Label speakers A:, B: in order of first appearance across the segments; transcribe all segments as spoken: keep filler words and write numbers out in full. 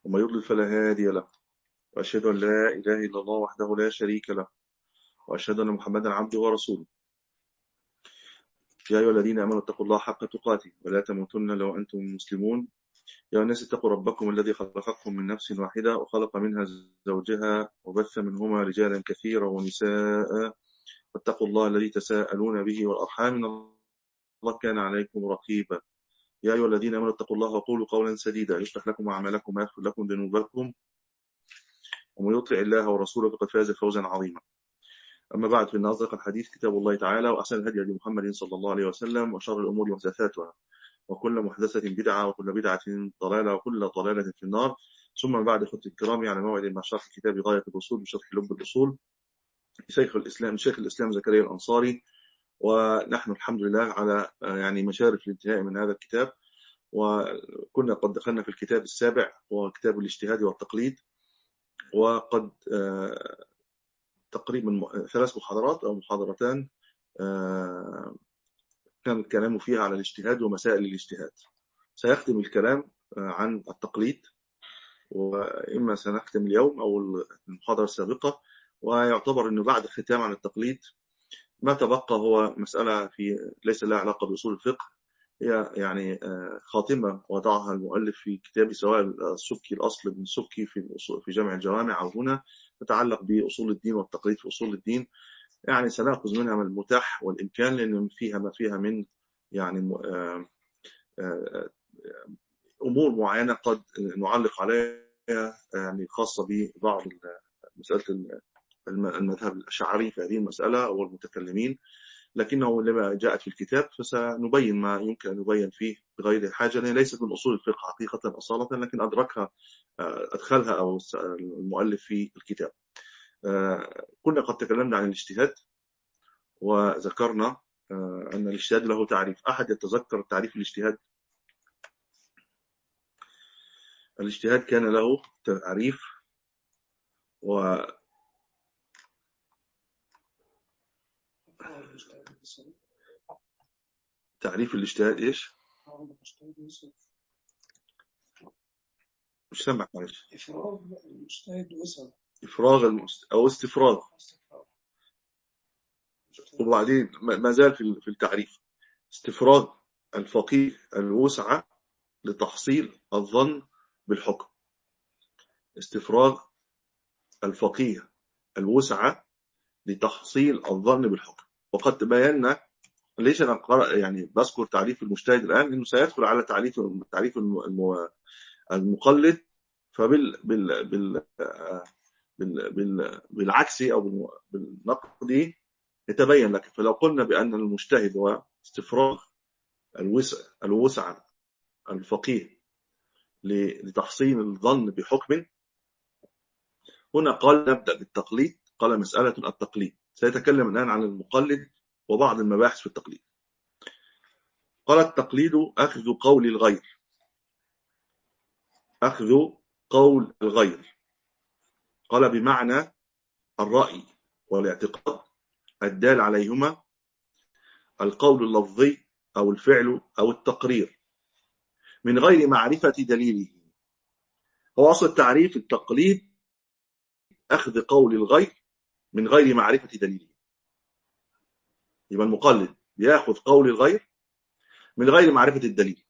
A: ومن يضلل فلا هادي له، وأشهد أن لا إله إلا الله وحده لا شريك له، وأشهد أن محمدا عبده ورسوله. يا أيها الذين آمنوا اتقوا الله حق تقاته ولا تموتن إلا وأنتم مسلمون. يا الناس اتقوا ربكم الذي خلقكم من نفس واحدة وخلق منها زوجها وبث منهما رجالا كثيرا ونساء، واتقوا الله الذي تساءلون به والأرحام إن الله كان عليكم رقيبا. يا أيها الذين آمنوا اتقوا الله وقولوا قولا سديدا يصلح لكم أعمالكم ويغفر لكم ذنوبكم، ومن يطع الله ورسوله فقد فاز فوزا عظيما. أما بعد، فإن أصدق الحديث كتاب الله تعالى، وأحسن الهدي هدي محمد صلى الله عليه وسلم، وشر الأمور محدثاتها، وكل محدثة بدعة، وكل بدعة ضلالة، وكل ضلالة في النار. ثم بعد، إخوتي الكرام، على موعد مع شرح كتاب غاية الوصول بشرح لب الأصول شيخ الإسلام شيخ الإسلام زكريا الأنصاري. ونحن الحمد لله على يعني مشارف الانتهاء من هذا الكتاب، وكنا قد دخلنا في الكتاب السابع وكتاب الاجتهاد والتقليد، وقد تقريبا ثلاث محاضرات أو محاضرتان كان الكلام فيها على الاجتهاد ومسائل الاجتهاد. سيختم الكلام عن التقليد، وإما سنختم اليوم أو المحاضرة السابقة، ويعتبر أنه بعد الختام عن التقليد ما تبقى هو مسألة في ليس لها علاقة بأصول الفقه، هي يعني خاتمة وضعها المؤلف في كتابه، سواء السبكي الأصل من سبكي في في جمع الجوامع أو هنا تتعلق بأصول الدين والتقليد في أصول الدين. يعني سنأخذ منها من المتاح والإمكان، لأن فيها ما فيها من يعني أمور معينة قد نعلق عليها، يعني خاصة ببعض مسألة المذهب الأشعري في هذه المسألة أو المتكلمين، لكنه لما جاءت في الكتاب فسنبين ما يمكن أن نبين فيه بغير حاجة، لأنها ليست من أصول الفقه حقيقة أصالة، لكن أدركها أدخلها أو المؤلف في الكتاب. كنا قد تكلمنا عن الاجتهاد، وذكرنا أن الاجتهاد له تعريف. أحد يتذكر تعريف الاجتهاد؟ الاجتهاد كان له تعريف، و تعريف الاجتهاد إيش؟ مش سامع معلش.
B: إفراغ المجتهد وسع.
A: إفراغ المست... أو استفراغ. وبعدين ما زال في التعريف: استفراغ الفقيه الوسع لتحصيل الظن بالحكم. استفراغ الفقيه الوسع لتحصيل الظن بالحكم. وقد تبينا ليش أنا يعني بذكر تعريف المجتهد الآن، إنه سيدخل على تعريف تعريف المقلد، فبال بال بال بال بال بالعكسي أو بالنقدي يتبين لك. فلو قلنا بأن المجتهد هو استفراغ الوسع الوسع الفقيه لتحصيل الظن بحكم، هنا قال نبدأ بالتقليد. قال مسألة التقليد. سيتكلم الآن عن المقلد وبعض المباحث في التقليد. قال: التقليد أخذ قول الغير أخذ قول الغير قال بمعنى الرأي والاعتقاد الدال عليهما القول اللفظي أو الفعل أو التقرير من غير معرفة دليله. هو أصل التعريف: التقليد أخذ قول الغير من غير معرفة دليله. يبقى المقلد يأخذ قول الغير من غير معرفة الدليل.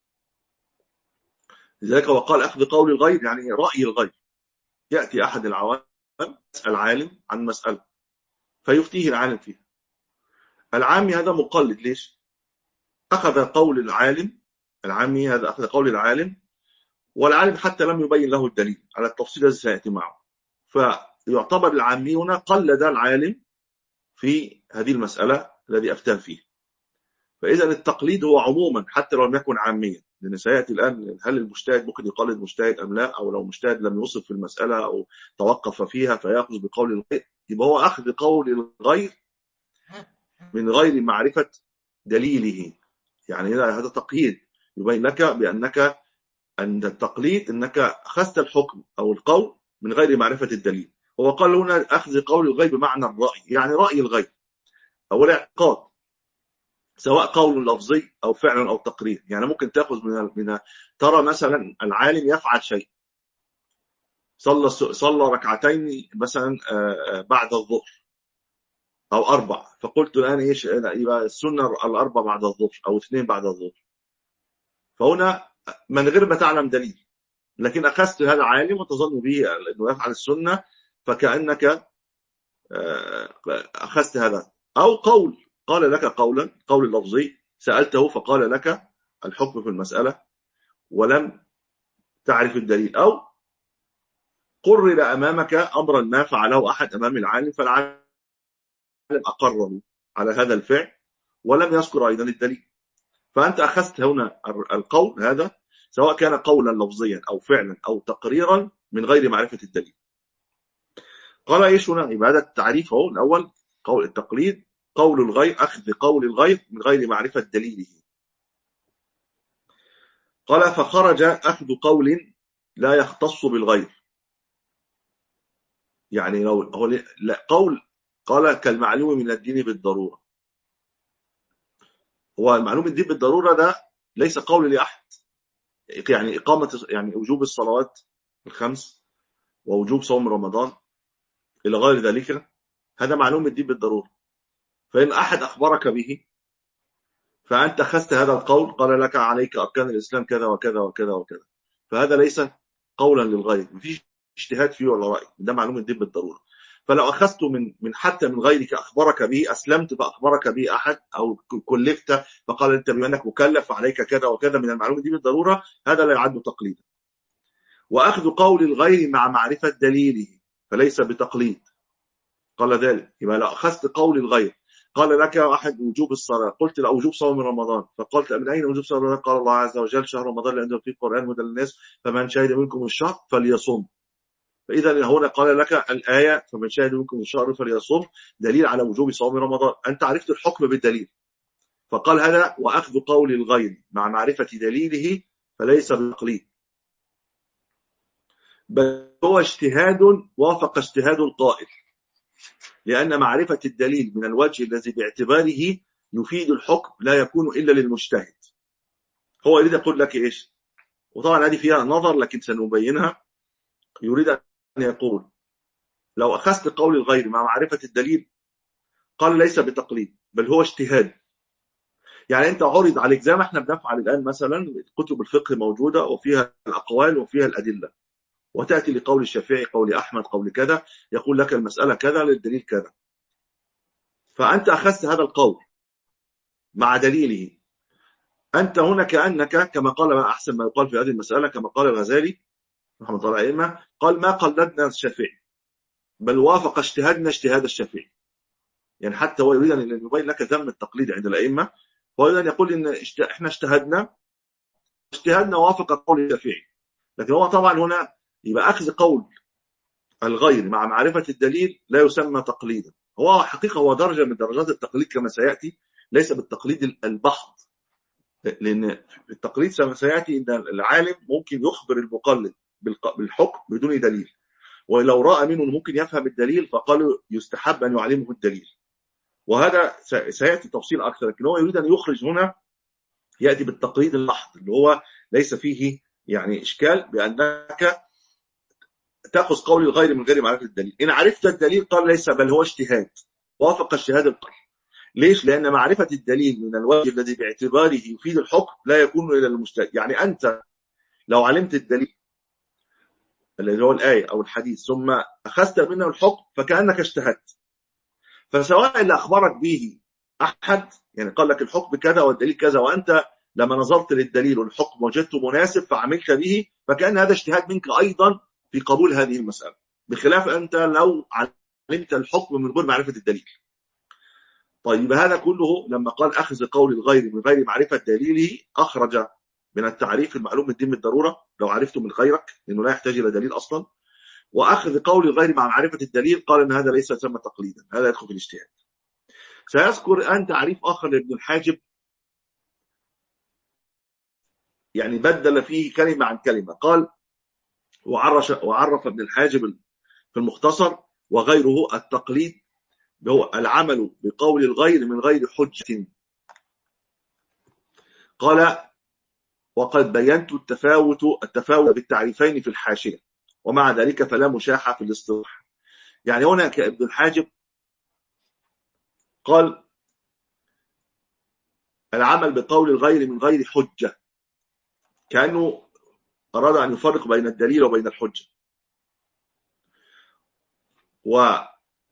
A: لذلك وقال أخذ قول الغير يعني رأي الغير. يأتي أحد العوام يسأل عالم عن مسألة فيفتيه العالم فيها. العامي هذا مقلد. ليش؟ أخذ قول العالم. العامي هذا أخذ قول العالم، والعالم حتى لم يبين له الدليل على التفصيل الذي سيأتي معه، فيعتبر العامي هنا قلد العالم في هذه المسألة الذي أفتاه فيه. فإذا التقليد هو عموما حتى لو لم يكن عاميا، لأن سيأتي الآن هل المجتهد ممكن يقلد مجتهد أم لا، أو لو مجتهد لم يوصف في المسألة أو توقف فيها فيأخذ بقول الغير. يبقى هو أخذ قول الغير من غير معرفة دليله. يعني هذا تقييد يبين لك بأنك أن التقليد أنك أخذت الحكم أو القول من غير معرفة الدليل. هو قال هنا أخذ قول الغير بمعنى الرأي، يعني رأي الغير أو الاعتقاد، سواء قول لفظي أو فعل أو تقرير. يعني ممكن تأخذ من من ترى مثلا العالم يفعل شيء صلى صلى ركعتين مثلا بعد الظهر او اربع، فقلت الان ايش يبقى السنه الاربع بعد الظهر او اثنين بعد الظهر، فهنا من غير ما تعلم دليل، لكن اخذت هذا عالم وتظن به انه يفعل السنه، فكانك اخذت هذا. او قول قال لك قولا، قول لفظي، سالته فقال لك الحكم في المساله ولم تعرف الدليل، او قرر امامك امرا ما فعله احد امام العالم، فالعالم اقره على هذا الفعل ولم يذكر ايضا الدليل، فانت اخذت هنا القول هذا سواء كان قولا لفظيا او فعلا او تقريرا من غير معرفه الدليل. قال ايش هنا؟ يبقى هذا التعريف اهو الاول، قول التقليد قول الغير، اخذ قول الغير من غير معرفه دليله. قال فخرج اخذ قول لا يختص بالغير، يعني لو هو لا قول قال كالمعلوم من الدين بالضروره، هو المعلوم الدين بالضروره ده ليس قول لاحد، يعني اقامه يعني وجوب الصلوات الخمس ووجوب صوم رمضان الى غير ذلك، هذا معلوم الدين بالضروره، فان احد اخبرك به فانت اخذت هذا القول، قال لك عليك اركان الاسلام كذا وكذا وكذا وكذا، فهذا ليس قولا للغير، مفيش اجتهاد فيه ولا راي، ده معلوم الدين بالضروره. فلو اخذته من من حتى من غيرك اخبرك به، اسلمت فاخبرك به احد او كلفت فقال انت بما انك مكلف فعليك كذا وكذا من المعلوم الدين بالضروره، هذا لا يعد تقليدا. واخذ قول الغير مع معرفه دليله فليس بتقليد، قال ذلك. يبقى لو اخذت قول الغير قال لك احد وجوب الصلاه، قلت لا وجوب صوم رمضان، فقلت من اين وجوب صوم رمضان؟ قال الله عز وجل شهر رمضان اللي عنده فيه القران هدى للناس فمن شهد منكم الشهر فليصم، فاذا هنا قال لك الايه فمن شهد منكم الشهر فليصم دليل على وجوب صوم رمضان، انت عرفت الحكم بالدليل، فقال هذا واخذ قول الغير مع معرفه دليله فليس بتقليد، بل هو اجتهاد وافق اجتهاد القائل، لأن معرفة الدليل من الوجه الذي باعتباره يفيد الحكم لا يكون إلا للمجتهد. هو يريد يقول لك إيش؟ وطبعا هذه فيها نظر لكن سنبينها. يريد أن يقول لو أخذت قول الغير مع معرفة الدليل قال ليس بتقليد بل هو اجتهاد، يعني أنت عرض عليك زي ما احنا بنفعل الآن، مثلا كتب الفقه موجودة وفيها الأقوال وفيها الأدلة، وتأتي لقول الشافعي قول أحمد قول كذا، يقول لك المسألة كذا للدليل كذا، فأنت أخذت هذا القول مع دليله، أنت هنا كأنك كما قال ما أحسن ما يقال في هذه المسألة، كما قال الغزالي رحمه الله عليه، قال ما قلدنا الشافعي بل وافق اجتهادنا اجتهاد الشافعي، يعني حتى هو يريد أن يبين لك ذم التقليد عند الأئمة، هو يريد أن يقول إن إحنا اجتهدنا اجتهادنا وافق قول الشافعي، لكن هو طبعا هنا يبقى أخذ قول الغير مع معرفة الدليل لا يسمى تقليدا، هو حقيقة هو درجة من درجات التقليد كما سيأتي، ليس بالتقليد البحث، لأن في التقليد سيأتي أن العالم ممكن يخبر المقلد بالحكم بدون دليل، ولو رأى منه ممكن يفهم الدليل فقالوا يستحب أن يعلمه الدليل، وهذا سيأتي تفصيل أكثر، لكن هو يريد أن يخرج هنا يأتي بالتقليد المحض اللي هو ليس فيه يعني إشكال بأنك تأخذ قول الغير من غير معرفة الدليل، إن عرفت الدليل قال ليس بل هو اجتهاد وافق اجتهاد القائل. ليش؟ لأن معرفة الدليل من الوجه الذي باعتباره يفيد الحكم لا يكون إلى المجتهد، يعني أنت لو علمت الدليل اللي هو الآية أو الحديث ثم أخذت منه الحكم فكأنك اجتهدت، فسواء اللي أخبرك به أحد يعني قال لك الحكم كذا والدليل كذا، وأنت لما نظرت للدليل والحكم وجدته مناسب فعملت به، فكأن هذا اجتهاد منك أيضا في قبول هذه المسألة، بخلاف أنت لو علمت الحكم من غير معرفة الدليل. طيب هذا كله لما قال أخذ قول الغير من غير معرفة دليله أخرج من التعريف المعلوم الدين بالضرورة لو عرفته من غيرك لأنه لا يحتاج إلى دليل أصلا، وأخذ قول الغير مع معرفة الدليل قال أن هذا ليس يسمى تقليدا، هذا يدخل في الاجتهاد. سيذكر الآن تعريف آخر لابن الحاجب، يعني بدل فيه كلمة عن كلمة، قال وعرف, وعرف ابن الحاجب في المختصر وغيره التقليد هو العمل بقول الغير من غير حجة. قال وقد بينت التفاوت التفاوت بالتعريفين في الحاشية، ومع ذلك فلا مشاحة في الاصطلاح. يعني هنا ابن الحاجب قال العمل بقول الغير من غير حجة، كأنه أراد أن يفرق بين الدليل وبين الحجة. وهنا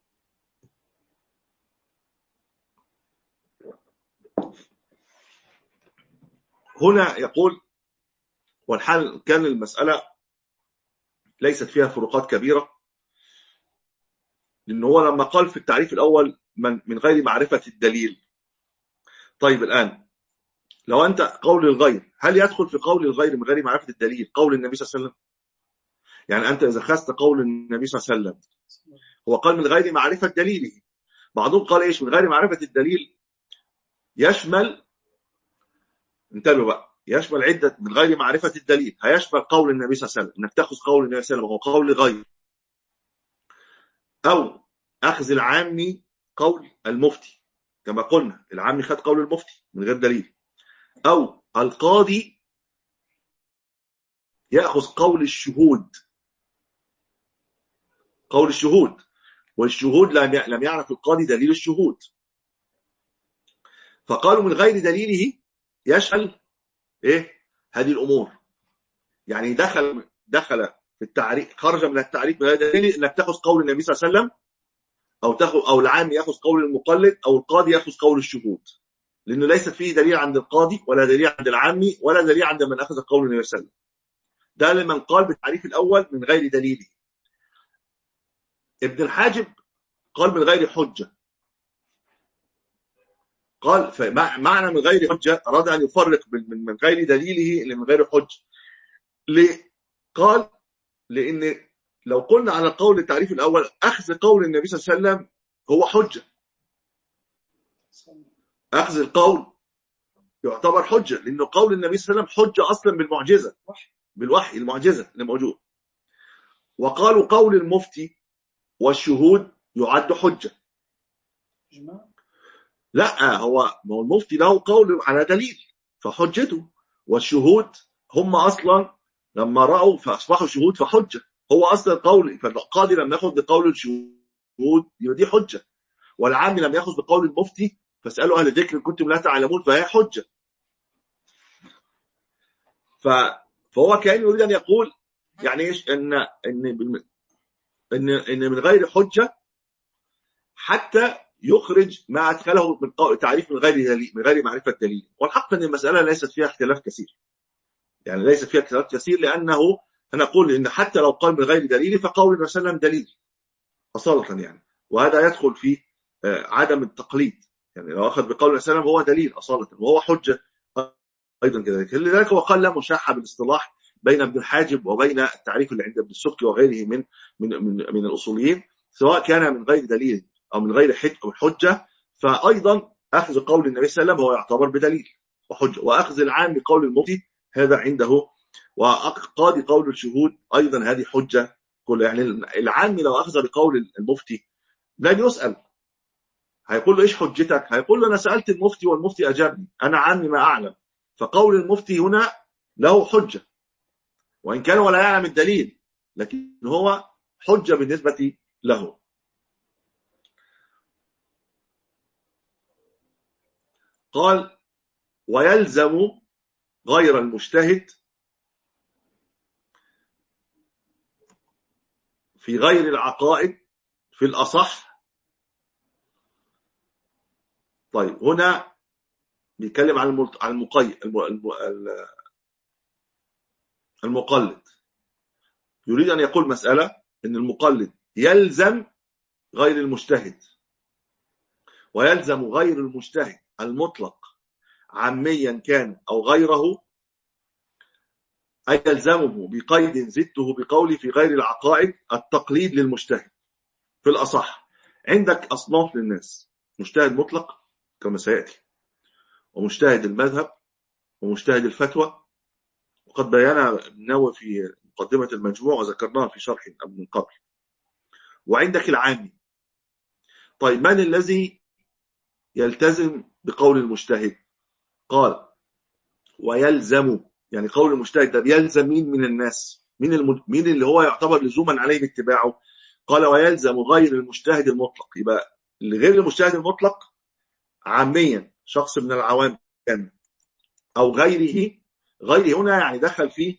A: يقول والحال كان المسألة ليست فيها فروقات كبيرة، لأنه هو لما قال في التعريف الأول من, من غير معرفة الدليل. طيب الآن لو أنت قول الغير، هل يدخل في قول الغير من غير معرفة الدليل قول النبي صلى الله عليه وسلم؟ يعني أنت إذا خست قول النبي صلى الله عليه وسلم هو قال من غير معرفة دليله. بعضهم قال إيش من غير معرفة الدليل يشمل، انتبهوا بقى، يشمل عدة من غير معرفة الدليل، هيشمل قول النبي صلى الله عليه وسلم، انك تأخذ قول النبي صلى الله عليه وسلم وهو قول غير، أو أخذ العامي قول المفتي كما قلنا العامي خد قول المفتي من غير دليل، أو القاضي يأخذ قول الشهود، قول الشهود، والشهود لم يعرف القاضي دليل الشهود، فقالوا من غير دليله يشمل إيه هذه الأمور. يعني دخل دخل في التعريف، خرج من التعريف من غير دليل انك تاخذ قول النبي صلى الله عليه وسلم، او تاخذ او العام ياخذ قول المقلد، او القاضي ياخذ قول الشهود، لانه ليس فيه دليل عند القاضي ولا دليل عند العامي ولا دليل عند من اخذ قول النبي صلى الله عليه وسلم. ده لمن قال بالتعريف الاول من غير دليله. ابن الحاجب قال من غير حجه، قال فمعنى من غير حجه اراد ان يفرق من من غير دليله الى من غير حجه. ليه؟ قال لان لو قلنا على قول التعريف الأول أخذ قول النبي صلى الله عليه وسلم هو حجة، أخذ القول يعتبر حجة، لأنه قول النبي صلى الله عليه وسلم حجة أصلا بالمعجزة، بالوحي المعجزة اللي موجود. وقالوا قول المفتي والشهود يعد حجة. لا، هو هو المفتي له قول على دليل فحجته، والشهود هم أصلا لما رأوا فأصبحوا شهود فحجة، هو اصلا قول، فالقاضي لم ياخذ بقول الشهود يبقى دي حجه، والعام لم ياخذ بقول المفتي فاسالوا اهل الذكر ان كنتم لا تعلمون فهي حجه. ف فهو كان يريد ان يقول يعني ايش ان ان ان ان من غير حجه حتى يخرج ما ادخله من تعريف من غير دليل، من غير معرفه دليل. والحق ان المساله ليست فيها اختلاف كثير، يعني ليست فيها اختلاف كثير، لانه نقول ان حتى لو قال من غير دليل فقول النبي صلى الله عليه وسلم دليل أصالة يعني، وهذا يدخل في عدم التقليد، يعني لو أخذ بقول النبي صلى الله عليه وسلم هو دليل أصالة وهو حجة أيضا كذلك. لذلك هو قال لا مشاحة بالاصطلاح بين ابن الحاجب وبين التعريف اللي عند ابن السبكي وغيره من من من, من الأصوليين، سواء كان من غير دليل أو من غير حجة، فأيضا أخذ قول النبي صلى الله عليه وسلم هو يعتبر بدليل وحجة، وأخذ العام بقول المفتي هذا عنده، وقاضي قول الشهود أيضا هذه حجة كل. يعني العام لو أخذ بقول المفتي لن يسأل، هيقول له إيش حجتك؟ هيقول له أنا سألت المفتي والمفتي أجابني، أنا عامي ما أعلم. فقول المفتي هنا له حجة وإن كان ولا يعلم الدليل، لكن هو حجة بالنسبة له. قال ويلزم غير المجتهد في غير العقائد في الأصح. طيب هنا بيتكلم عن المقيد المقلد، يريد أن يقول مسألة أن المقلد يلزم غير المجتهد، ويلزم غير المجتهد المطلق عاميا كان أو غيره، أي يلزمه بقيد زدته بقولي في غير العقائد التقليد للمجتهد في الأصح. عندك أصناف للناس: مجتهد مطلق كما سيأتي، ومجتهد المذهب، ومجتهد الفتوى، وقد بينا النووي في مقدمة المجموع وذكرناها في شرح من قبل. وعندك العامي. طيب من الذي يلتزم بقول المجتهد؟ قال ويلزم، يعني قول المجتهد ده بيلزم مين من الناس؟ مين الم... مين اللي هو يعتبر لزوما عليه اتباعه؟ قال ويلزم غير المجتهد المطلق. يبقى غير المجتهد المطلق عاميا شخص من العوام كان او غيره. غيره هنا يعني دخل فيه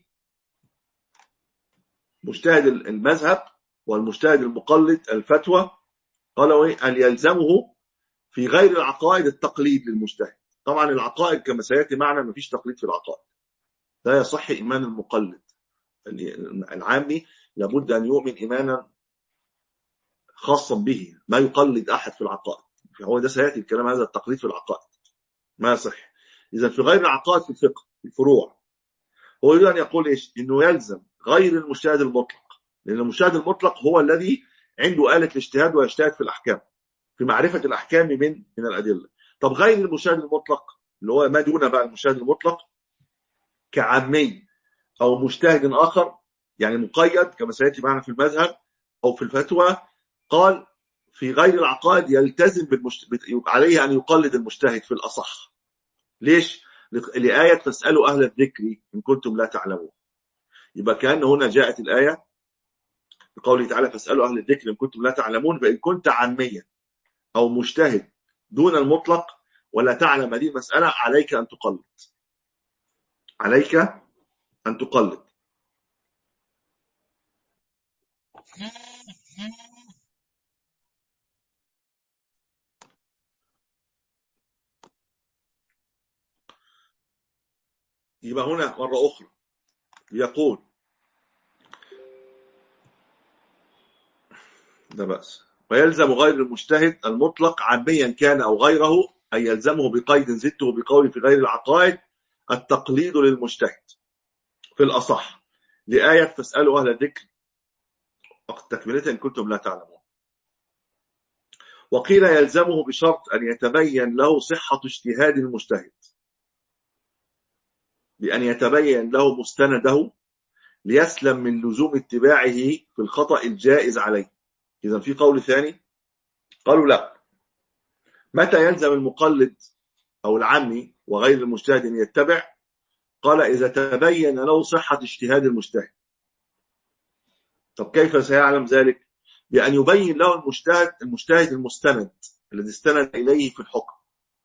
A: مجتهد المذهب والمجتهد المقلد الفتوى. قالوا ايه؟ ان يلزمه في غير العقائد التقليد للمجتهد. طبعا العقائد كما سياتي معنا ما فيش تقليد في العقائد، لا يصح ايمان المقلد. العامي لابد ان يؤمن ايمانا خاصا به، ما يقلد احد في العقائد. هو ده سياتي الكلام، هذا التقليد في العقائد ما يصح. اذا في غير العقائد في الفقه في الفروع هو يريد ان يقول ايش؟ انه يلزم غير المجتهد المطلق، لان المجتهد المطلق هو الذي عنده آلة الاجتهاد ويجتهد في الاحكام، في معرفه الاحكام من من الادله. طب غير المجتهد المطلق اللي هو ما دون بقى المجتهد المطلق كعامي او مجتهد اخر يعني مقيد كما سياتي معنا في المذهب او في الفتوى، قال في غير العقائد يلتزم بالمجت... عليه ان يقلد المجتهد في الاصح. ليش؟ لآية فاسألوا أهل الذكر إن كنتم لا تعلمون. يبقى كأن هنا جاءت الآية بقوله تعالى فاسألوا أهل الذكر إن كنتم لا تعلمون، فإن كنت عاميا أو مجتهد دون المطلق ولا تعلم هذه المسألة عليك أن تقلد، عليك أن تقلد. يبقى هنا مرة أخرى يقول ده بأس ويلزم غير المجتهد المطلق عاميا كان أو غيره أن يلزمه بقيد زدته بقول في غير العقائد التقليد للمجتهد في الأصح لآية فاسألوا أهل الذكر تكملتها إن كنتم لا تعلمون. وقيل يلزمه بشرط أن يتبين له صحة اجتهاد المجتهد، بأن يتبين له مستنده ليسلم من لزوم اتباعه في الخطأ الجائز عليه. إذا في قول ثاني قالوا لا، متى يلزم المقلد أو العامي وغير المجتهد أن يتبع؟ قال إذا تبين له صحة اجتهاد المجتهد. طب كيف سيعلم ذلك؟ بأن يبين له المجتهد المجتهد المستند الذي استند إليه في الحكم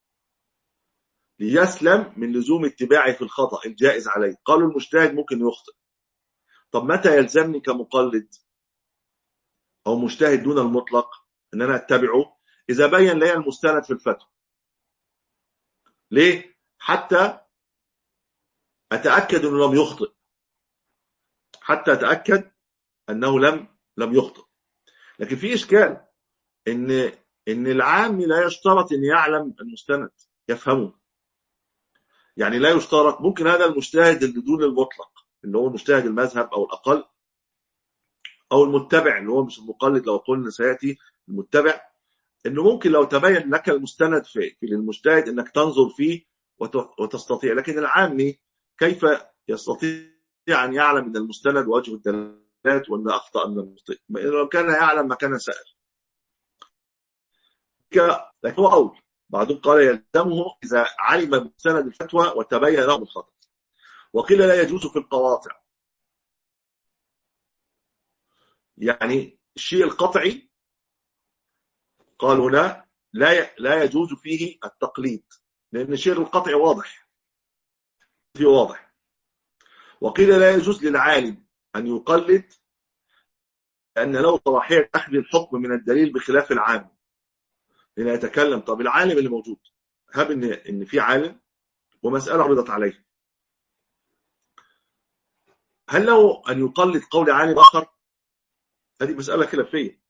A: ليسلم من لزوم اتباعه في الخطأ الجائز عليه. قالوا المجتهد ممكن يخطئ. طب متى يلزمني كمقلد أو مجتهد دون المطلق أن أنا أتبعه؟ إذا بين لي المستند في الفتوى. ليه؟ حتى أتأكد أنه لم يخطئ، حتى أتأكد أنه لم لم يخطئ. لكن في إشكال إن إن العام لا يشترط أن يعلم المستند يفهمه. يعني لا يشترط، ممكن هذا المجتهد اللي دون المطلق اللي هو المجتهد المذهب أو الأقل أو المتبع اللي هو مش المقلد لو قلنا سيأتي المتبع، إنه ممكن لو تبين لك المستند في للمجتهد إنك تنظر فيه وتستطيع. لكن العامي كيف يستطيع أن يعلم من المستند وجه الدلالات وأن أخطأ من المخطئ؟ لو كان يعلم ما كان سائل. لكن هو أول بعضهم قال يلزمه إذا علم مستند الفتوى وتبين له الخطأ. وقيل لا يجوز في القواطع، يعني الشيء القطعي قالوا لا لا لا يجوز فيه التقليد، لأن الشيء القطعي واضح فيه واضح. وقيل لا يجوز للعالم أن يقلد لأن له صلاحية أخذ الحكم من الدليل بخلاف العام. هنا يتكلم طب العالم اللي موجود، هب إن إن في عالم ومسألة عرضت عليه، هل له أن يقلد قول عالم آخر؟ هذه مسألة خلافية.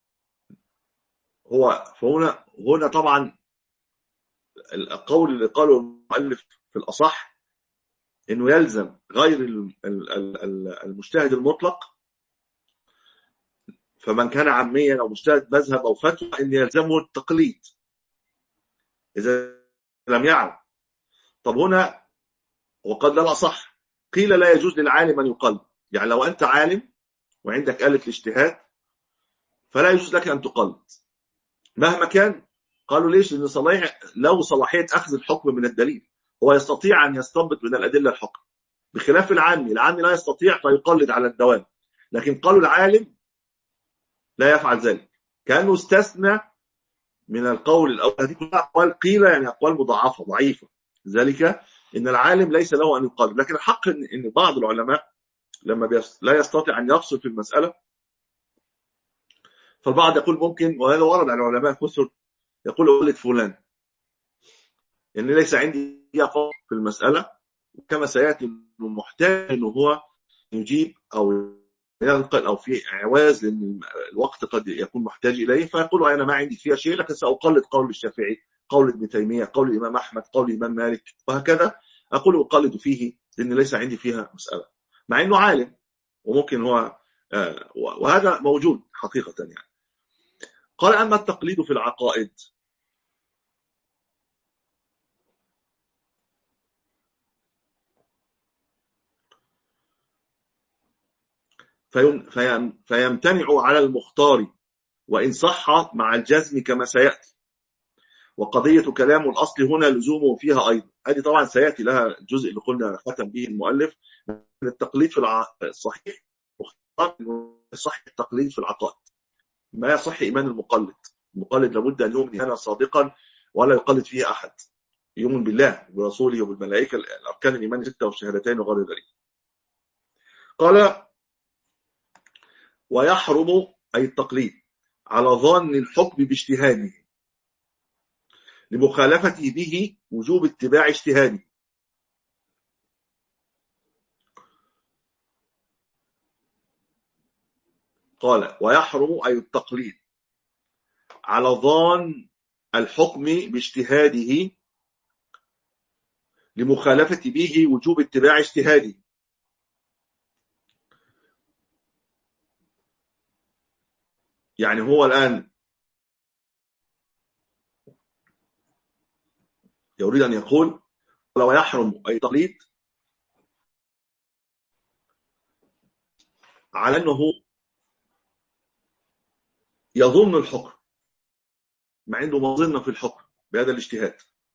A: هو فهنا هنا طبعا القول اللي قاله المؤلف في الأصح إنه يلزم غير المجتهد المطلق، فمن كان عاميا أو مجتهد مذهب أو فتوى إن يلزمه التقليد إذا لم يعلم. طب هنا وقد لا الأصح قيل لا يجوز للعالم أن يقلد، يعني لو أنت عالم وعندك آلة الاجتهاد فلا يجوز لك أن تقلد مهما كان. قالوا ليش؟ لأن صلاح له صلاحية أخذ الحكم من الدليل، هو يستطيع أن يستنبط من الأدلة الحكم بخلاف العامي. العامي لا يستطيع فيقلد على الدوام، لكن قالوا العالم لا يفعل ذلك، كأنه استثنى من القول الأول. هذه كلها أقوال قيل يعني أقوال مضاعفة ضعيفة، ذلك إن العالم ليس له أن يقلد. لكن الحق إن بعض العلماء لما لا يستطيع أن يفصل في المسألة، فالبعض يقول ممكن، وهذا ورد على العلماء كثر، يقول أقلد فلان، يعني ليس عندي فصل في المسألة، كما سيأتي إنه محتاج إنه هو يجيب أو ينقل أو في إعواز، لأن الوقت قد يكون محتاج إليه، فيقول أنا ما عندي فيها شيء، لكن سأقلد قول الشافعي، قول ابن تيمية، قول الإمام أحمد، قول الإمام مالك، وهكذا أقول أقلد فيه لأن ليس عندي فيها مسألة، مع إنه عالم وممكن هو آه وهذا موجود حقيقة يعني. قال أما التقليد في العقائد فيمتنع على المختار وإن صح مع الجزم كما سيأتي، وقضية كلام الأصل هنا لزومه فيها أيضا. هذه طبعا سيأتي لها الجزء اللي قلنا ختم به المؤلف، التقليد في الصحيح صح التقليد في العقائد، ما يصح إيمان المقلد. المقلد لابد أن يؤمن إيمانا صادقا ولا يقلد فيه أحد، يؤمن بالله وبرسوله وبالملائكة، الأركان الإيمان ستة والشهادتين وغير ذلك. قال ويحرم أي التقليد على ظن الحكم باجتهاده لمخالفته به وجوب اتباع اجتهاده. قال ويحرم أي التقليد على ظن الحكم باجتهاده لمخالفة به وجوب اتباع اجتهاده. يعني هو الآن يريد أن يقول لو يحرم أي تقليد على أنه يظن الحكم، ما عنده مظنة في الحكم بهذا الاجتهاد.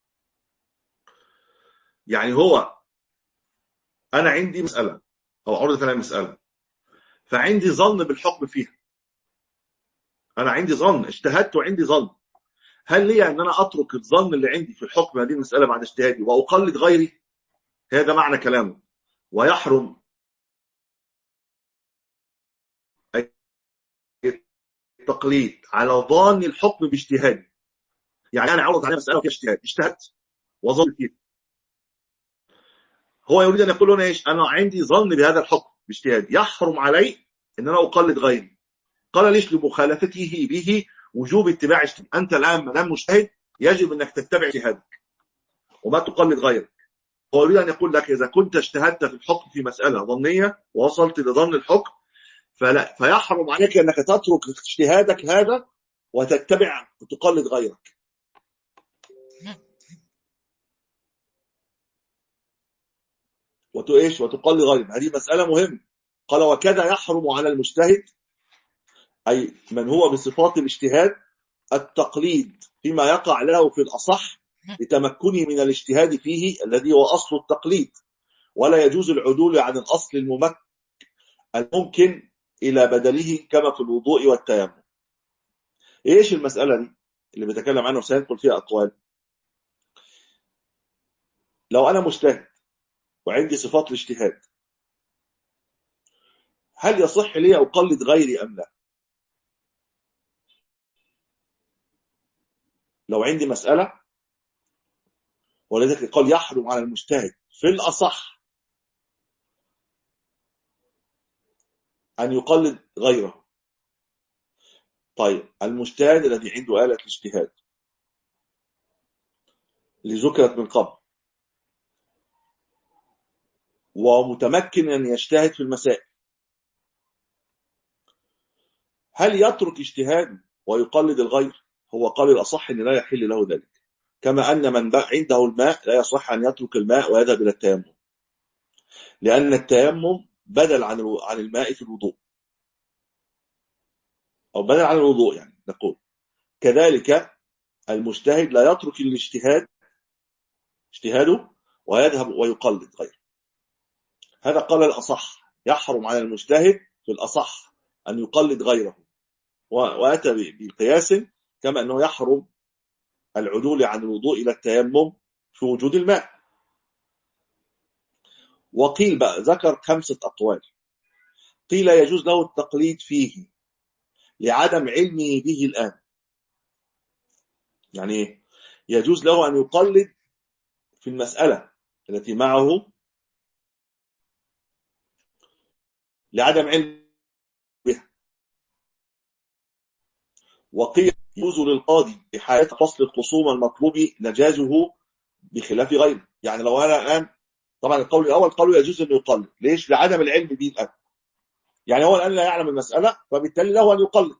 A: يعني هو أنا عندي مسألة أو عرضت علي مسألة، فعندي ظن بالحكم فيها، أنا عندي ظن، اجتهدت وعندي ظن، هل لي أن أنا أترك الظن اللي عندي في الحكم هذه المسألة بعد اجتهادي وأقلد غيري؟ هذا معنى كلامه. ويحرم التقليد على ظن الحكم باجتهادي، يعني أنا عرضت علي مسألة فيها اجتهاد، اجتهدت وظن فيها، هو يريد أن يقول لنا إيش؟ أنا عندي ظن بهذا الحكم باجتهاد، يحرم علي أن أنا أقلد غيري. قال ليش؟ لمخالفته به وجوب اتباع اجتهاد. أنت الآن ما دام مجتهد يجب أنك تتبع اجتهادك وما تقلد غيرك. هو يريد أن يقول لك إذا كنت اجتهدت في الحكم في مسألة ظنية ووصلت لظن الحكم، فلا فيحرم عليك أنك تترك اجتهادك هذا وتتبع وتقلد غيرك. وتؤيش وتقلد غيرك، هذه مسألة مهمة. قال وكذا يحرم على المجتهد أي من هو بصفات الاجتهاد التقليد فيما يقع له في الأصح لتمكنه من الاجتهاد فيه الذي هو أصل التقليد، ولا يجوز العدول عن الأصل الممكن الممكن إلى بدله كما في الوضوء والتيمم. إيش المسألة دي اللي بيتكلم عنه سينقل فيها أقوال؟ لو أنا مجتهد وعندي صفات الاجتهاد، هل يصح لي أقلد غيري أم لا؟ لو عندي مسألة، ولذلك قال يحرم على المجتهد في الأصح أن يقلد غيره. طيب المجتهد الذي عنده آلة الاجتهاد اللي ذكرت من قبل ومتمكن أن يجتهد في المسائل، هل يترك اجتهاد ويقلد الغير؟ هو قال الأصح أن لا يحل له ذلك، كما أن من عنده الماء لا يصح أن يترك الماء ويذهب إلى التيمم، لأن التيمم بدل عن عن الماء في الوضوء، أو بدل عن الوضوء يعني نقول. كذلك المجتهد لا يترك الاجتهاد اجتهاده ويذهب ويقلد غيره. هذا قال الأصح، يحرم على المجتهد في الأصح أن يقلد غيره، وأتى بقياس كما أنه يحرم العدول عن الوضوء إلى التيمم في وجود الماء. وقيل بقى ذكر خمسة أقوال. قيل يجوز له التقليد فيه لعدم علمه به الآن. يعني يجوز له أن يقلد في المسألة التي معه لعدم علم بها. وقيل يجوز للقاضي بحالة فصل الخصوم المطلوب نجازه بخلاف غيره. يعني لو أنا الآن، طبعا القول الأول قالوا يجوز أن يقلد، ليش؟ لعدم العلم به الآن. يعني هو الآن لا يعلم المسألة، فبالتالي له أن يقلد.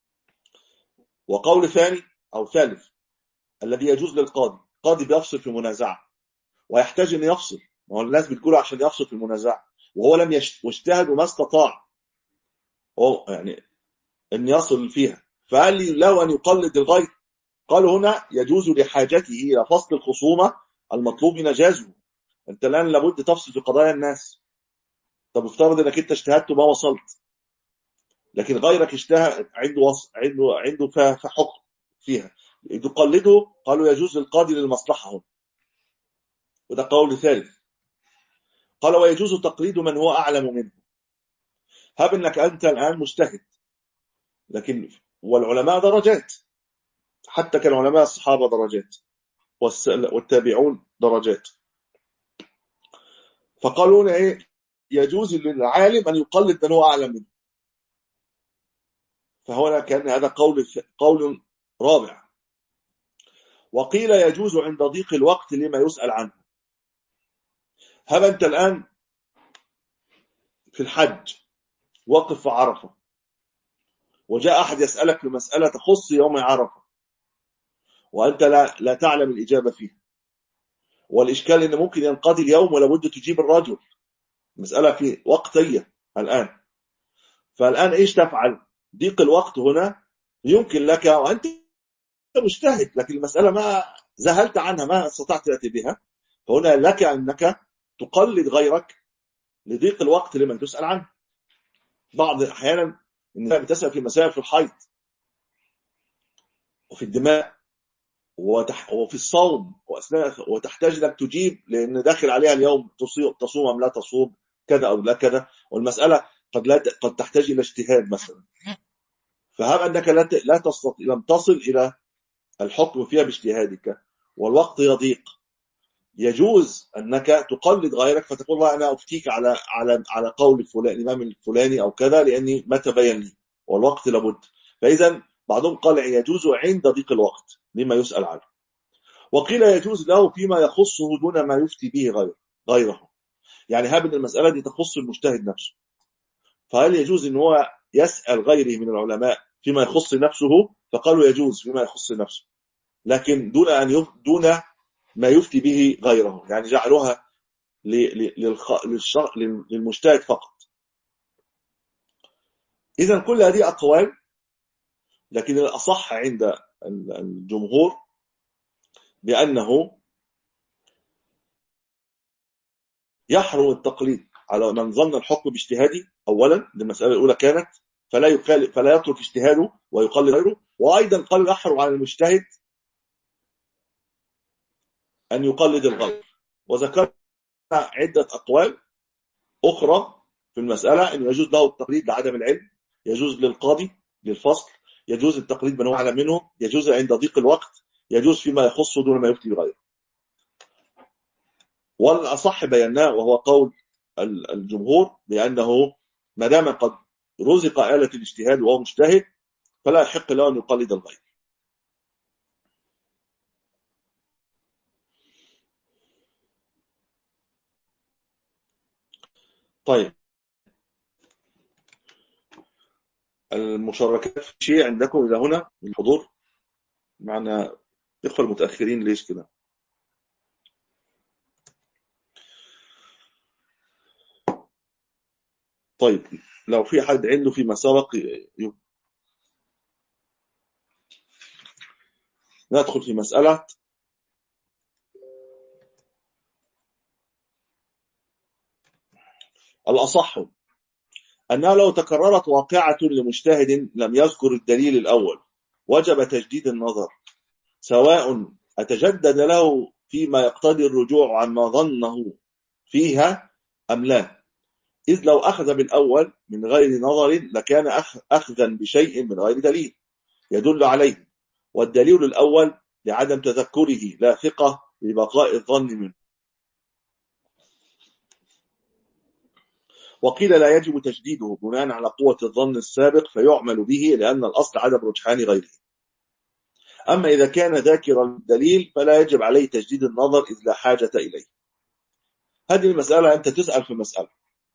A: وقول ثاني أو ثالث الذي يجوز للقاضي، قاضي بيفصل في منازعة ويحتاج أن يفصل، وهو الناس بتقول عشان يفصل في المنازعة، وهو لم يجتهد وما استطاع هو يعني أن يصل فيها، فهل له أن يقلد الغير؟ قال هنا يجوز لحاجته إلى فصل الخصومة المطلوب نجازه. أنت الآن لابد تفصل في قضايا الناس. طب افترض أنك أنت اجتهدت وما وصلت، لكن غيرك اجتهد عنده وص... عنده عنده فحكم فيها، تقلده. قالوا يجوز للقاضي للمصلحة هنا، وده قول ثالث. قال ويجوز تقليد من هو أعلم منه. هب أنك أنت الآن مجتهد، لكن والعلماء درجات، حتى كان علماء الصحابة درجات والتابعون درجات. فقالوا إيه؟ يجوز للعالم أن يقلد من هو أعلم منه. فهنا كان هذا قول قول رابع. وقيل يجوز عند ضيق الوقت لما يسأل عنه. هب أنت الآن في الحج وقف في عرفة، وجاء أحد يسألك في مسألة تخص يوم عرفة وأنت لا, لا تعلم الإجابة فيها، والإشكال أنه ممكن ينقضي اليوم ولابد تجيب الرجل، مسألة في وقتية الآن. فالآن إيش تفعل؟ ضيق الوقت هنا يمكن لك، وأنت مجتهد لكن المسألة ما زهلت عنها، ما استطعت تأتي بها، فهنا لك أنك تقلد غيرك لضيق الوقت لمن تسأل عنه. بعض أحيانا النساء بتسأل في مسائل في الحيض وفي الدماء وتح... وفي الصوم وأثناء، وتحتاج لك تجيب لأن داخل عليها اليوم تصوم أم لا تصوم، كذا أو لا كذا، والمسألة قد لا ت... قد تحتاج إلى اجتهاد مثلا. فهذا أنك لا, ت... لا تستطيع، لم تصل إلى الحكم فيها باجتهادك والوقت يضيق، يجوز أنك تقلد غيرك فتقول والله أنا أفتيك على على على قول فلان الإمام الفلاني أو كذا لأني ما تبين لي والوقت لابد. فإذا بعضهم قال يجوز عند ضيق الوقت لما يسأل عنه. وقيل يجوز له فيما يخصه دون ما يفتي به غيره غيره. يعني هذه المسألة دي تخص المجتهد نفسه، فهل يجوز أن هو يسأل غيره من العلماء فيما يخص نفسه؟ فقالوا يجوز فيما يخص نفسه، لكن دون أن يف... دون ما يفتي به غيره، يعني جعلوها للخ... للش... للمجتهد فقط. إذن كل هذه أقوال، لكن الأصح عند الجمهور بأنه يحرم التقليد على من ظن الحكم باجتهادي أولا، المسألة الأولى كانت، فلا يخالف فلا يترك اجتهاده ويقلد غيره. وأيضا قال يحرم على المجتهد أن يقلد الغير. وذكرنا عدة أقوال أخرى في المسألة، أن يجوز له التقليد لعدم العلم، يجوز للقاضي للفصل، يجوز التقليد من هو أعلم منه، يجوز عند ضيق الوقت، يجوز فيما يخصه دون ما يفتي بغيره. والأصح بيناه وهو قول الجمهور بأنه ما دام قد رزق آلة الاجتهاد وهو مجتهد فلا يحق له أن يقلد الغير. طيب، المشاركات في شيء عندكم إلى هنا من الحضور معنا؟ إخوة المتأخرين ليش كده؟ طيب، لو في حد عنده فيما سبق ندخل في مسألة الأصح أنها لو تكررت واقعة لمجتهد لم يذكر الدليل الأول وجب تجديد النظر، سواء أتجدد له فيما يقتضي الرجوع عما ظنه فيها أم لا، إذ لو أخذ بالأول من غير نظر لكان أخذا بشيء من غير دليل يدل عليه، والدليل الأول لعدم تذكره لا ثقة لبقاء الظن منه. وقيل لا يجب تجديده بناء على قوة الظن السابق فيعمل به لأن الأصل عدم رجحان غيره. أما إذا كان ذاكرا الدليل فلا يجب عليه تجديد النظر إذ لا حاجة إليه. هذه المسألة أنت تسأل في مسألة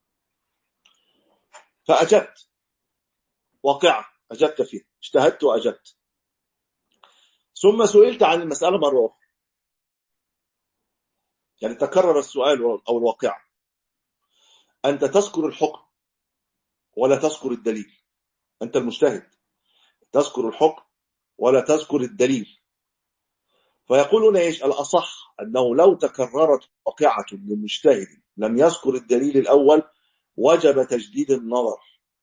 A: فأجبت واقعة أجبت فيها، اجتهدت وأجبت، ثم سئلت عن المسألة مرة أخرى، يعني تكرر السؤال أو الواقعة، أنت تذكر الحكم ولا تذكر الدليل، أنت المجتهد تذكر الحكم ولا تذكر الدليل، فيقولون إيش الأصح أنه لو تكررت واقعة للمجتهد لم يذكر الدليل الأول وجب تجديد النظر.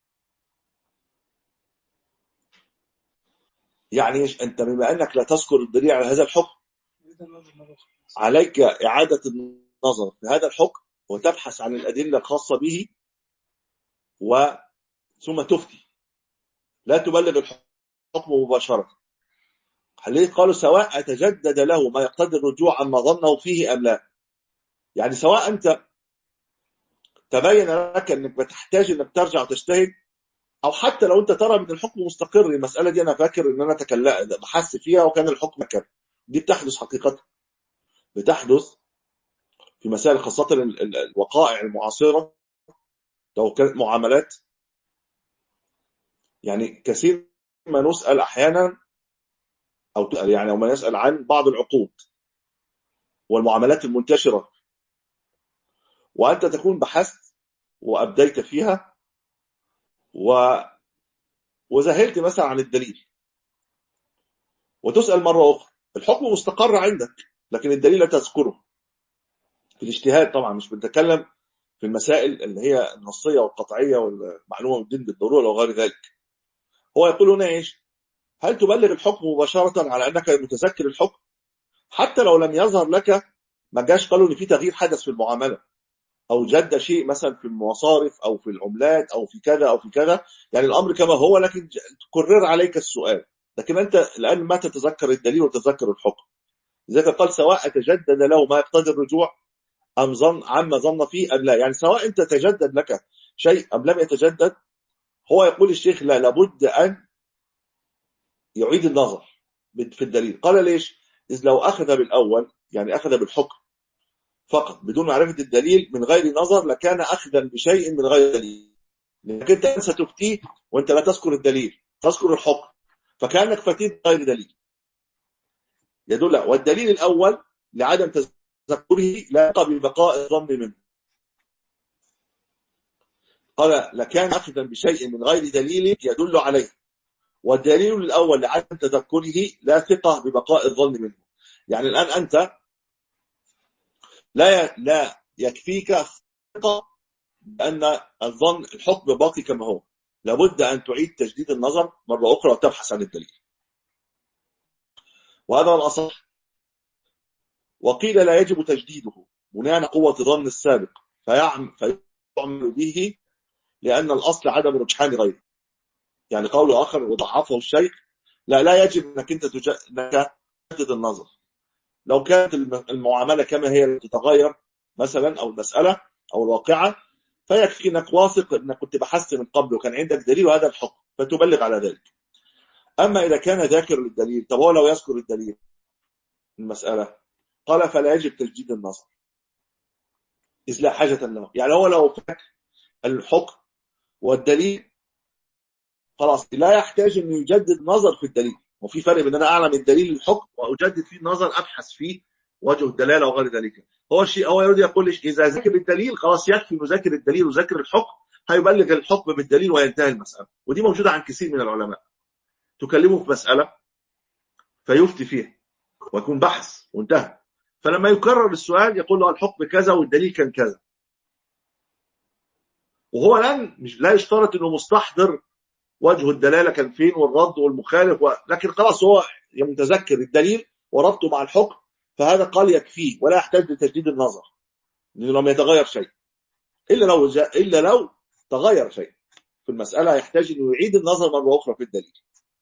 A: يعني إيش أنت بما أنك لا تذكر الدليل على هذا الحكم عليك إعادة النظر في هذا الحكم وتبحث عن الأدلة الخاصة به و ثم تفتي، لا تبلغ الحكم مباشرة. ليه قالوا سواء أتجدد له ما يقتضي الرجوع عما ظنه فيه أم لا، يعني سواء أنت تبين لك أنك بتحتاج أنك ترجع وتجتهد، أو حتى لو أنت ترى من الحكم مستقر. المسألة دي أنا فاكر أن أنا تكلم بحثت فيها وكان الحكم كذا، دي بتحدث حقيقة، بتحدث في مسائل خاصة الوقائع المعاصرة لو كانت معاملات. يعني كثير ما نسأل أحيانا أو يعني أو ما يسأل عن بعض العقود والمعاملات المنتشرة، وأنت تكون بحثت وأبديت فيها و... وذهلت مثلا عن الدليل، وتسأل مرة أخرى، الحكم مستقر عندك لكن الدليل لا تذكره في الاجتهاد. طبعا مش بنتكلم في المسائل اللي هي النصية والقطعية والمعلومة بالدين بالضرورة وغير ذلك. هو يقول هنا إيش هل تبلغ الحكم مباشرة على أنك متذكر الحكم حتى لو لم يظهر لك، ما جاش قالوا ان في تغيير حدث في المعامله او جد شيء مثلا في المصارف او في العملات او في كذا او في كذا، يعني الامر كما هو لكن تكرر عليك السؤال، لكن انت الان ما تتذكر الدليل وتتذكر الحكم. لذلك قال سواء تجدد له ما يقتضي الرجوع ام ظن عما ظن فيه ام لا، يعني سواء انت تجدد لك شيء ام لم يتجدد. هو يقول الشيخ لا، لابد ان يعيد النظر في الدليل. قال ليش؟ إذ لو أخذ بالأول يعني أخذ بالحكم فقط بدون معرفة الدليل من غير نظر لكان أخذا بشيء من غير دليل، لأنك أنت ستفتيه وأنت لا تذكر الدليل، تذكر الحكم، فكأنك فتيت غير دليل يدل. والدليل الأول لعدم تذكره لا يبقى ببقاء الظن منه. قال لكان أخذا بشيء من غير دليل يدل عليه، والدليل الأول لعدم تذكره لا ثقة ببقاء الظن منه. يعني الآن أنت لا لا يكفيك ثقة بأن الظن الحكم باقي كما هو، لابد أن تعيد تجديد النظر مرة أخرى وتبحث عن الدليل، وهذا الأصح. وقيل لا يجب تجديده بناء على قوة ظن السابق فيعمل, فيعمل به لأن الأصل عدم رجحان غيره. يعني قول آخر وضعفه الشيخ لا لا يجب أنك أنت تجدد النظر لو كانت المعاملة كما هي تتغير مثلا أو المسألة أو الواقعة، فيكفي أنك واثق أنك كنت بحثت من قبل وكان عندك دليل وهذا الحكم فتبلغ على ذلك. أما إذا كان ذاكر للدليل، طب هو لو يذكر الدليل المسألة قال فلا يجب تجديد النظر إذ لا حاجة له. يعني هو لو فاكر الحكم والدليل خلاص لا يحتاج أن يجدد نظر في الدليل. وفي فرق بين أنا أعلم الدليل الحكم وأجدد فيه النظر أبحث فيه وجه الدلالة وغير ذلك. هو الشيء هو يريد يقول ليش إذا ذاكر الدليل خلاص يكفي مذاكر الدليل وذاكر الحكم، هيبلغ الحكم بالدليل وينتهي المسألة. ودي موجودة عن كثير من العلماء، تكلمه في مسألة فيفتي فيها ويكون بحث وانتهى، فلما يكرر السؤال يقول له الحكم كذا والدليل كان كذا. وهو لن مش لا يشترط انه مستحضر وجه الدلاله كان فين والرد والمخالف و... لكن خلاص هو متذكر الدليل وربطه مع الحكم، فهذا قال يكفيه ولا يحتاج لتجديد النظر لانه لم يتغير شيء، الا لو ج... الا لو تغير شيء في المساله يحتاج انه يعيد النظر مره اخرى في الدليل.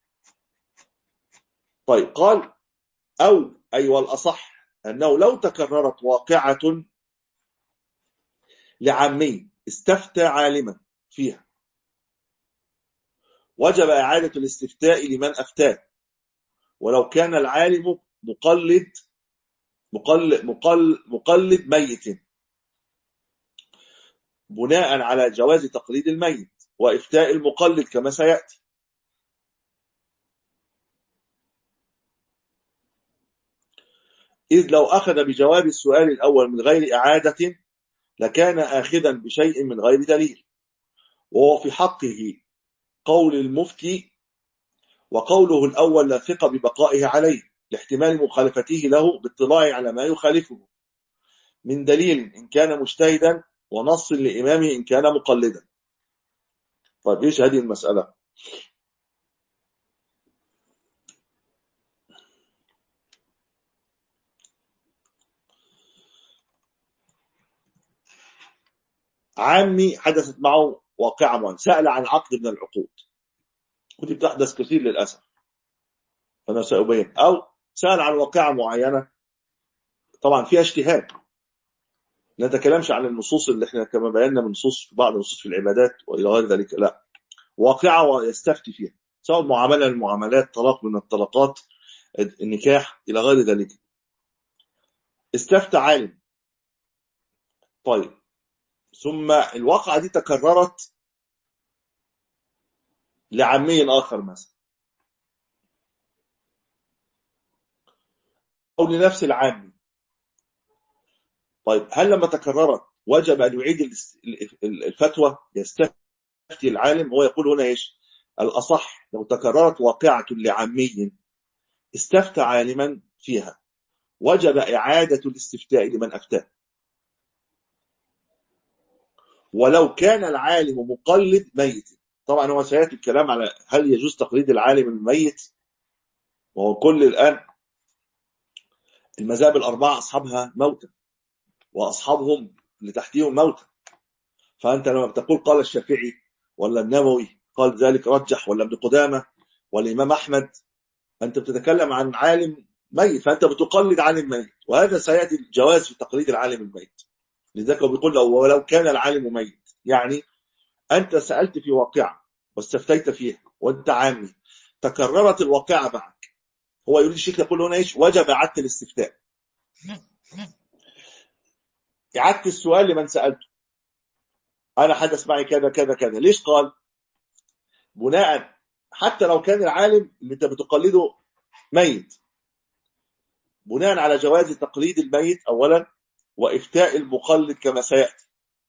A: طيب قال او اي والاصح انه لو تكررت واقعه لعامي استفتى عالما فيها وجب إعادة الاستفتاء لمن أفتاه، ولو كان العالم مقلد مقلد مقلد, مقلد ميت، بناء على جواز تقليد الميت وإفتاء المقلد كما سيأتي. إذ لو أخذ بجواب السؤال الأول من غير إعادة لكان آخذا بشيء من غير دليل، وهو في حقه قول المفتي، وقوله الأول لا ثقة ببقائه عليه لاحتمال مخالفته له باطلاع على ما يخالفه من دليل إن كان مجتهدا ونص لإمامه إن كان مقلدا. طيب إيش هذه المسألة؟ عامي حدثت معه واقعة معينة، سأل عن عقد من العقود، ودي بتحدث كثير للأسف فأنا سأبين، أو سأل عن واقعة معينة طبعا فيها اجتهاد، لا نتكلمش عن النصوص اللي احنا كما بينا من نصوص في بعض النصوص في العبادات وإلى غير ذلك، لا واقعة ويستفتي فيها سواء معاملة من المعاملات، طلاق من الطلاقات، النكاح إلى غير ذلك، استفتى عالم. طيب ثم الواقعة دي تكررت لعامي آخر مثلا أو لنفس العامي. طيب هل لما تكررت وجب أن يعيد الفتوى؟ يستفتي العالم، هو يقول هنا إيش الأصح، لو تكررت واقعة لعامي استفتى عالما فيها وجب إعادة الاستفتاء لمن أفتاه، ولو كان العالم مقلد ميت. طبعا هو سيأتي الكلام على هل يجوز تقليد العالم الميت، وهو كل الآن المذاهب الأربعة أصحابها موتى وأصحابهم اللي تحتيهم موتى، فأنت لما بتقول قال الشافعي ولا النووي قال ذلك رجح ولا ابن قدامة ولا الإمام أحمد، أنت بتتكلم عن عالم ميت، فأنت بتقلد عالم ميت، وهذا سيأتي الجواز في تقليد العالم الميت. لذلك هو بيقول ولو كان العالم ميت، يعني أنت سألت في واقعة واستفتيت فيها وأنت عامي، تكررت الواقعة معك، هو يريد الشيخ يقول هنا إيش وجب إعادة الاستفتاء، إعادة السؤال لمن سألته، أنا حدث معي كذا كذا كذا، ليش قال بناء حتى لو كان العالم اللي أنت بتقلده ميت، بناء على جواز تقليد الميت أولا وإفتاء المقلد كما سيأتي.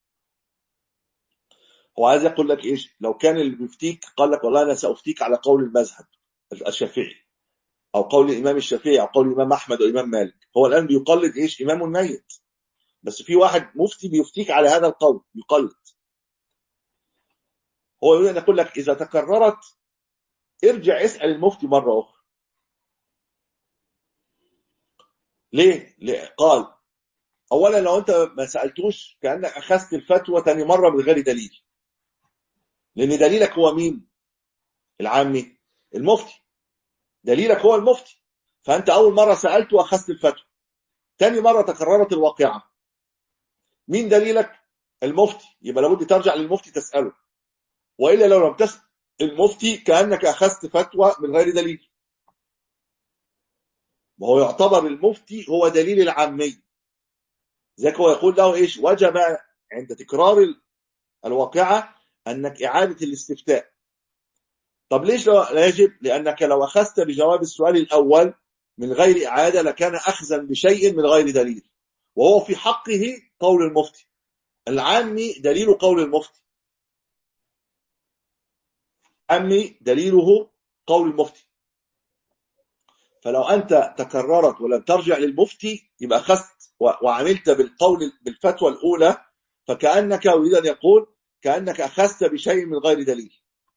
A: هو عايز يقول لك إيش لو كان اللي بيفتيك قال لك والله أنا سأفتيك على قول المذهب الشافعي أو قول الإمام الشافعي أو قول الإمام أحمد أو الإمام مالك، هو الآن بيقلد إيش إمام ميت، بس في واحد مفتي بيفتيك على هذا القول يقلد. هو يريد أن يقول لك إذا تكررت ارجع اسأل المفتي مرة أخرى. ليه؟ ليه؟ قال أولا لو أنت ما سألتوش كأنك أخذت الفتوى تاني مرة من غير دليل، لأن دليلك هو مين؟ العامي المفتي، دليلك هو المفتي، فأنت أول مرة سألته وأخذت الفتوى، تاني مرة تكررت الواقعة، مين دليلك؟ المفتي، يبقى لابد ترجع للمفتي تسأله، وإلا لو لم تسأل المفتي كأنك أخذت فتوى من غير دليل، وهو يعتبر المفتي هو دليل العامي، ذلك هو يقول له إيش وجب عند تكرار الواقعة أنك إعادة الاستفتاء. طب ليش لا يجب؟ لأنك لو أخذت بجواب السؤال الأول من غير إعادة لكان أخذا بشيء من غير دليل، وهو في حقه قول المفتي، العامي دليل قول المفتي، عامي دليله قول المفتي، فلو أنت تكررت ولم ترجع للمفتي يبقى أخذت وعملت بالقول بالفتوى الأولى، فكأنك يريد أن يقول كأنك أخذت بشيء من غير دليل.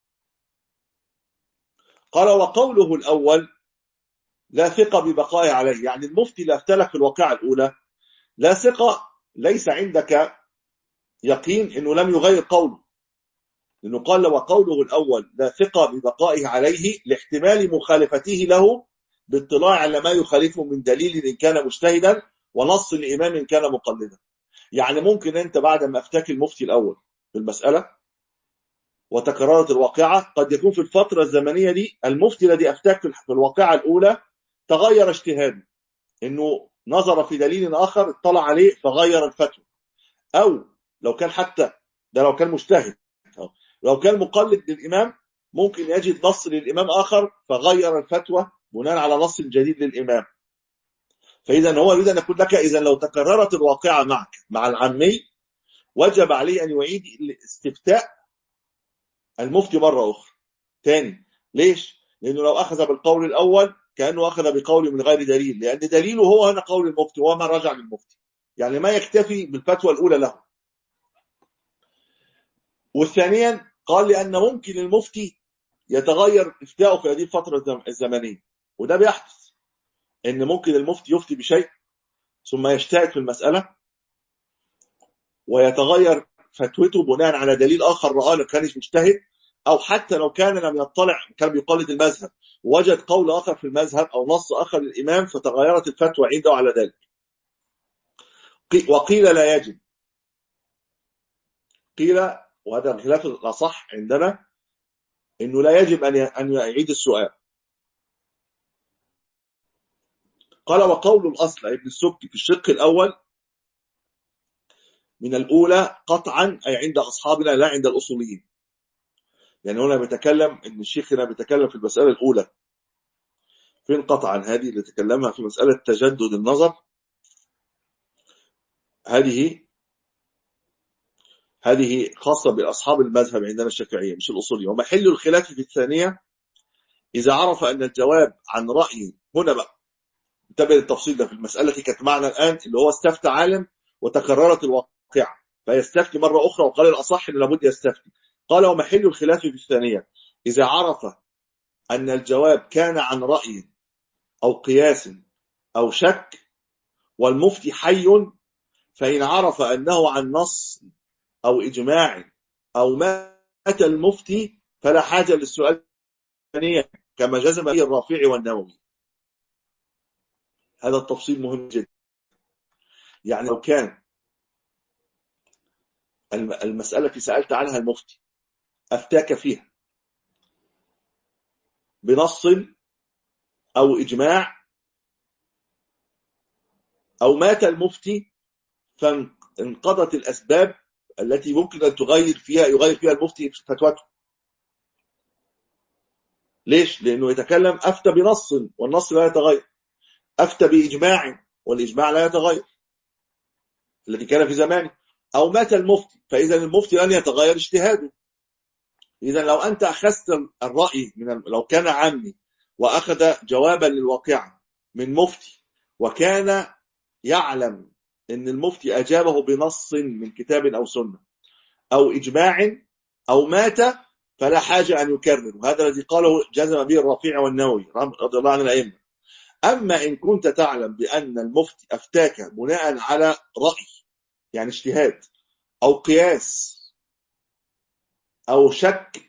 A: قال وقوله الأول لا ثقة ببقائه عليه، يعني المفتي اللي أفتلك في الواقعة الأولى لا ثقة، ليس عندك يقين أنه لم يغير قوله، لأنه قال وقوله الأول لا ثقة ببقائه عليه لاحتمال مخالفته له باطلاع على ما يخالفه من دليل إن كان مجتهدا ونص الإمام إن كان مقلدا. يعني ممكن أنت بعد ما أفتاك المفتي الأول في المسألة وتكررت الواقعة، قد يكون في الفترة الزمنية دي المفتي الذي أفتاك في الواقعة الأولى تغير اجتهاده، إنه نظر في دليل آخر اطلع عليه فغير الفتوى، أو لو كان حتى ده لو كان مجتهد، أو لو كان مقلد للإمام ممكن يجد نص للإمام آخر فغير الفتوى بناء على نص جديد للإمام. فإذا هو يريد أن يقول لك إذا لو تكررت الواقعة معك مع العامي وجب عليه أن يعيد استفتاء المفتي مرة أخرى تاني. ليش؟ لأنه لو أخذ بالقول الأول كأنه أخذ بقول من غير دليل، لأن دليله هو هنا قول المفتي وما رجع للمفتي، يعني ما يكتفي بالفتوى الأولى له. والثانيا قال لأن ممكن المفتي يتغير افتاؤه في هذه الفترة الزمنية، وده بيحدث ان ممكن المفتي يفتي بشيء ثم يجتهد في المسألة ويتغير فتوته بناء على دليل آخر رآه لو كانش مجتهد، أو حتى لو كان لم يطلع كان بيقلد المذهب وجد قول آخر في المذهب أو نص آخر للإمام فتغيرت الفتوى عنده على ذلك. وقيل لا يجب، قيل وهذا الخلاف الأصح عندنا إنه لا يجب أن يعيد السؤال. قال وقول الأصل ابن السبكي في الشق الأول من الأولى قطعا أي عند أصحابنا لا عند الأصوليين. يعني هنا بيتكلم إن الشيخ هنا بيتكلم في المسألة الأولى فين قطعا، هذه اللي تكلمها في مسألة تجدد النظر، هذه هذه خاصة بأصحاب المذهب عندنا الشافعية مش الأصولية. ومحل الخلاف في الثانية إذا عرف أن الجواب عن رأي، هنا بقى انتبه للتفصيل ده في المسألة التي كانت معنا الآن اللي هو استفتى عالم وتكررت الواقعة فيستفتي مرة أخرى، وقال الأصح إنه لابد يستفتي. قال ومحل الخلاف في الثانية إذا عرف أن الجواب كان عن رأي أو قياس أو شك والمفتي حي، فإن عرف أنه عن نص أو إجماع أو مات المفتي فلا حاجة للسؤال الثانية كما جزم به الرافعي والنووي. هذا التفصيل مهم جدا. يعني لو كان المسألة التي سألت عنها المفتي أفتاك فيها بنص أو إجماع أو مات المفتي فانقضت الأسباب التي ممكن أن تغير فيها يغير فيها المفتي فتوته. ليش؟ لأنه يتكلم أفتى بنص والنص لا يتغير، أفتى بإجماع والإجماع لا يتغير الذي كان في زمانه، أو مات المفتي فإذا المفتي لن يتغير اجتهاده. إذا لو أنت أخذت الرأي من لو كان عامي وأخذ جوابا للواقعة من مفتي وكان يعلم أن المفتي أجابه بنص من كتاب أو سنة أو إجماع أو مات فلا حاجة أن يكرر، وهذا الذي قاله جزم به الرافعي والنووي رضي الله عن الأئمة. أما إن كنت تعلم بأن المفتي أفتاك بناء على رأي يعني اجتهاد أو قياس أو شك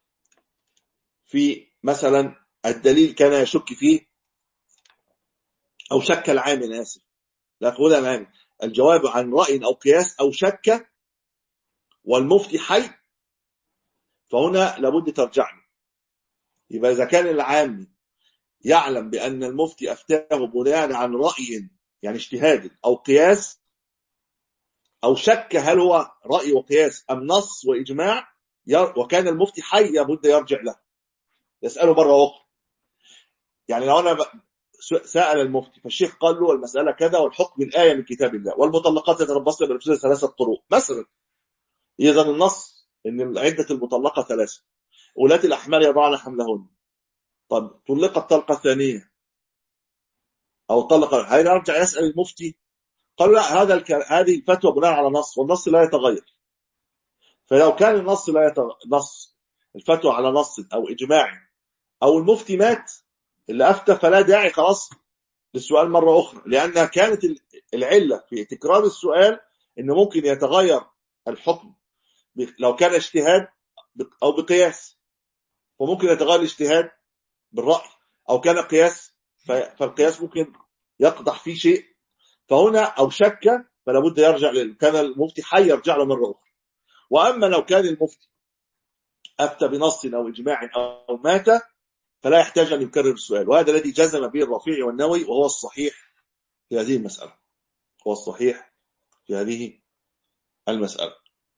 A: في مثلا الدليل كان يشك فيه أو شك العامل، آسف لا أقول العامل، الجواب عن رأي أو قياس أو شك والمفتي حي فهنا لابد ترجع له. يبقى إذا كان العامي يعلم بأن المفتي أفتاه بناء عن رأي يعني اجتهاد أو قياس أو شك هل هو رأي وقياس أم نص وإجماع وكان المفتي حي لابد يرجع له يسأله مرة أخرى. يعني لو أنا سأل المفتي فالشيخ قال له المسألة كذا والحكم الآية من كتاب الله والمطلقات يتربصن بأنفسهن ثلاثة قروء مثلا، إذا النص إن عدة المطلقة ثلاثة أولات الأحمال يضعن حملهن، طب طلقت طلقة ثانية أو طلق، هل يرجع يسأل المفتي؟ قالوا لا، هذا الك... هذه الفتوى بناء على نص والنص لا يتغير. فلو كان النص لا يت... نص الفتوى على نص أو إجماع أو المفتي مات اللي أفتى، فلا داعي خلاص للسؤال مرة أخرى، لأنها كانت العلة في تكرار السؤال إن ممكن يتغير الحكم لو كان اجتهاد أو بقياس، وممكن يتغير الاجتهاد بالرأي، أو كان قياس فالقياس ممكن يقدح فيه شيء، فهنا أو شك فلا بد يرجع ل... كان المفتي حي يرجع له مرة أخرى. وأما لو كان المفتي أفتى بنص أو إجماع أو مات فلا يحتاج أن يكرر السؤال، وهذا الذي جزم به الرافعي والنووي، وهو الصحيح في هذه المسألة، هو الصحيح في هذه المسألة.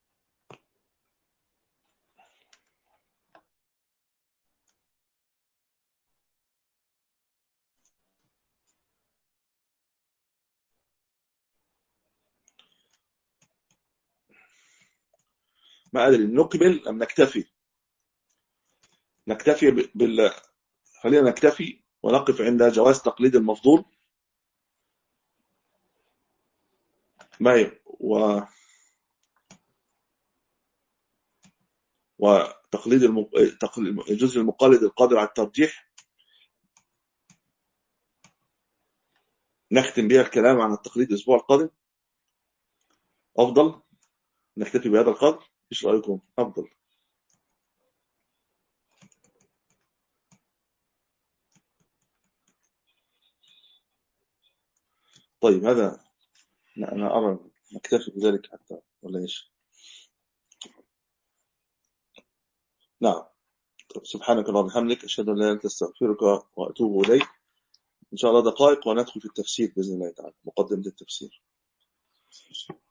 A: ما أدري نكمل أم نكتفي؟ نكتفي بال خلينا نكتفي ونقف عند جواز تقليد المفضول. ما و وتقليد الم... الجزء المقلد القادر على الترجيح، نختم بها الكلام عن التقليد الأسبوع القادم. أفضل نكتفي بهذا القدر، إيش رأيكم؟ أفضل. طيب هذا أنا أرى نكتفي بذلك حتى، ولا إيش؟ نعم. سبحانك اللهم وبحمدك، أشهد أن لا إله إلا أنت، أستغفرك وأتوب إليك. إن شاء الله دقائق وندخل في التفسير بإذن الله تعالى، مقدمة التفسير.